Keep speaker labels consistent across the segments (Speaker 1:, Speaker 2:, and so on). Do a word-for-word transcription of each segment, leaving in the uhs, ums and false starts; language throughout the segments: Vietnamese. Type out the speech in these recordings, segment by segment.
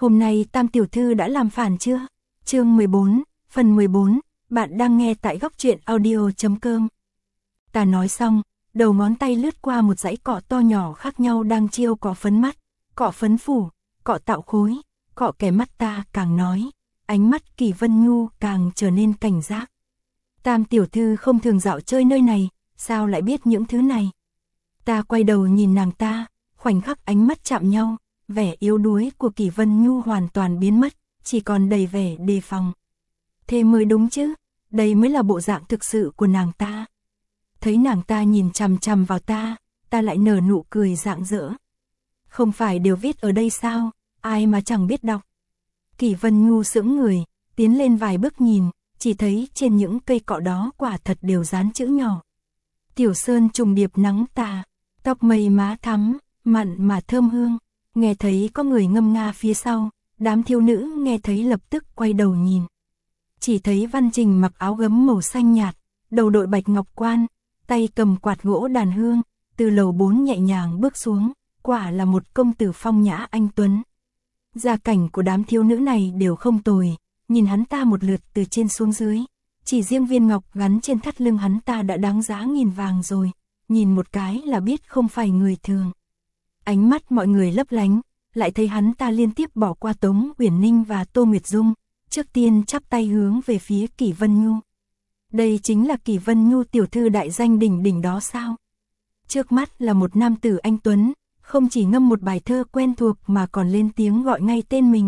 Speaker 1: Hôm nay Tam tiểu thư đã làm phản chưa? Chương mười bốn, phần mười bốn, bạn đang nghe tại góc truyện audio chấm com. Ta nói xong, đầu ngón tay lướt qua một dãy cọ to nhỏ khác nhau đang chiêu cọ phấn mắt, cọ phấn phủ, cọ tạo khối, cọ kẻ mắt. Ta càng nói, ánh mắt Kỳ Vân Nhu càng trở nên cảnh giác. Tam tiểu thư không thường dạo chơi nơi này, sao lại biết những thứ này? Ta quay đầu nhìn nàng ta, khoảnh khắc ánh mắt chạm nhau, vẻ yếu đuối của Kỳ Vân Nhu hoàn toàn biến mất, chỉ còn đầy vẻ đề phòng. Thế mới đúng chứ, đây mới là bộ dạng thực sự của nàng ta. Thấy nàng ta nhìn chằm chằm vào ta, ta lại nở nụ cười rạng rỡ. Không phải đều viết ở đây sao, ai mà chẳng biết đọc. Kỳ Vân Nhu sững người, tiến lên vài bước nhìn, chỉ thấy trên những cây cọ đó quả thật đều dán chữ nhỏ. Tiểu sơn trùng điệp nắng tà, tóc mây má thắm, mặn mà thơm hương. Nghe thấy có người ngâm nga phía sau, đám thiếu nữ nghe thấy lập tức quay đầu nhìn. Chỉ thấy Văn Trình mặc áo gấm màu xanh nhạt, đầu đội bạch ngọc quan, tay cầm quạt gỗ đàn hương, từ lầu bốn nhẹ nhàng bước xuống, quả là một công tử phong nhã anh tuấn. Gia cảnh của đám thiếu nữ này đều không tồi, nhìn hắn ta một lượt từ trên xuống dưới, chỉ riêng viên ngọc gắn trên thắt lưng hắn ta đã đáng giá nghìn vàng rồi, nhìn một cái là biết không phải người thường. Ánh mắt mọi người lấp lánh, lại thấy hắn ta liên tiếp bỏ qua Tống Uyển Ninh và Tô Nguyệt Dung, trước tiên chắp tay hướng về phía Kỳ Vân Nhu. Đây chính là Kỳ Vân Nhu tiểu thư đại danh đỉnh đỉnh đó sao? Trước mắt là một nam tử anh tuấn, không chỉ ngâm một bài thơ quen thuộc mà còn lên tiếng gọi ngay tên mình.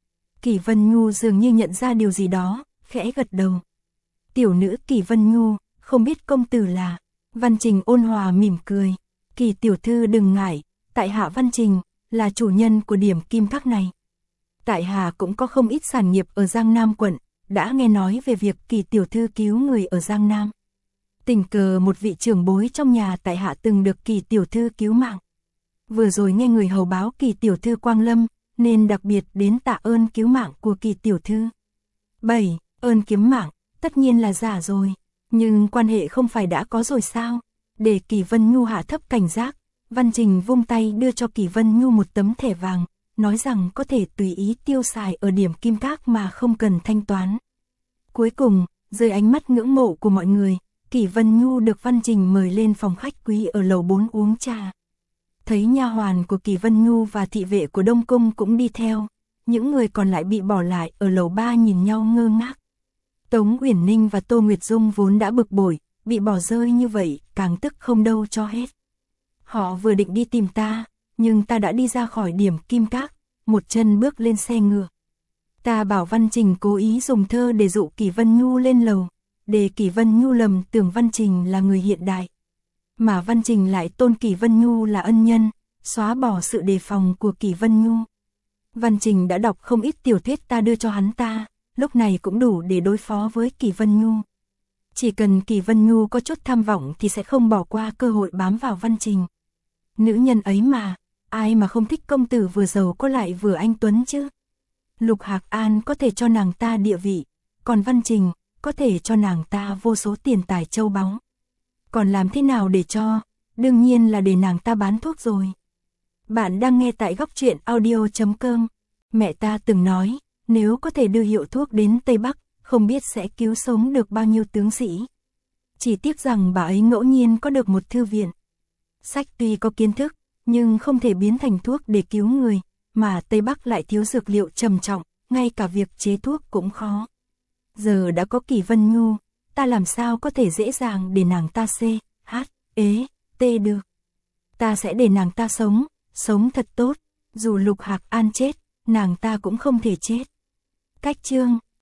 Speaker 1: Kỳ Vân Nhu dường như nhận ra điều gì đó, khẽ gật đầu. Tiểu nữ Kỳ Vân Nhu, không biết công tử là... Văn Trình ôn hòa mỉm cười. Kỳ tiểu thư đừng ngại, tại hạ Văn Trình, là chủ nhân của điểm kim các này. Tại hạ cũng có không ít sản nghiệp ở Giang Nam quận, đã nghe nói về việc Kỳ tiểu thư cứu người ở Giang Nam. Tình cờ một vị trưởng bối trong nhà tại hạ từng được Kỳ tiểu thư cứu mạng. Vừa rồi nghe người hầu báo Kỳ tiểu thư quang lâm, nên đặc biệt đến tạ ơn cứu mạng của Kỳ tiểu thư. bảy. Ơn kiếm mạng, tất nhiên là giả rồi, nhưng quan hệ không phải đã có rồi sao? Để Kỳ Vân Nhu hạ thấp cảnh giác, Văn Trình vung tay đưa cho Kỳ Vân Nhu một tấm thẻ vàng, nói rằng có thể tùy ý tiêu xài ở điểm kim các mà không cần thanh toán. Cuối cùng, dưới ánh mắt ngưỡng mộ của mọi người, Kỳ Vân Nhu được Văn Trình mời lên phòng khách quý ở lầu bốn uống trà. Thấy nha hoàn của Kỳ Vân Nhu và thị vệ của Đông Cung cũng đi theo, những người còn lại bị bỏ lại ở lầu ba nhìn nhau ngơ ngác. Tống Uyển Ninh và Tô Nguyệt Dung vốn đã bực bội, bị bỏ rơi như vậy, càng tức không đâu cho hết. Họ vừa định đi tìm ta, nhưng ta đã đi ra khỏi điểm kim các, một chân bước lên xe ngựa. Ta bảo Văn Trình cố ý dùng thơ để dụ Kỳ Vân Nhu lên lầu, để Kỳ Vân Nhu lầm tưởng Văn Trình là người hiện đại. Mà Văn Trình lại tôn Kỳ Vân Nhu là ân nhân, xóa bỏ sự đề phòng của Kỳ Vân Nhu. Văn Trình đã đọc không ít tiểu thuyết ta đưa cho hắn ta, lúc này cũng đủ để đối phó với Kỳ Vân Nhu. Chỉ cần Kỳ Vân Nhu có chút tham vọng thì sẽ không bỏ qua cơ hội bám vào Văn Trình. Nữ nhân ấy mà, ai mà không thích công tử vừa giàu có lại vừa anh tuấn chứ? Lục Hạc An có thể cho nàng ta địa vị, còn Văn Trình có thể cho nàng ta vô số tiền tài châu báu. Còn làm thế nào để cho? Đương nhiên là để nàng ta bán thuốc rồi. Bạn đang nghe tại góc truyện audio chấm com. Mẹ ta từng nói, nếu có thể đưa hiệu thuốc đến Tây Bắc, không biết sẽ cứu sống được bao nhiêu tướng sĩ. Chỉ tiếc rằng bà ấy ngẫu nhiên có được một thư viện. Sách tuy có kiến thức, nhưng không thể biến thành thuốc để cứu người, mà Tây Bắc lại thiếu dược liệu trầm trọng, ngay cả việc chế thuốc cũng khó. Giờ đã có Kỳ Vân Nhu, ta làm sao có thể dễ dàng để nàng ta xê, hát, ế, tê được. Ta sẽ để nàng ta sống, sống thật tốt, dù Lục Hạc An chết, nàng ta cũng không thể chết. Cách chương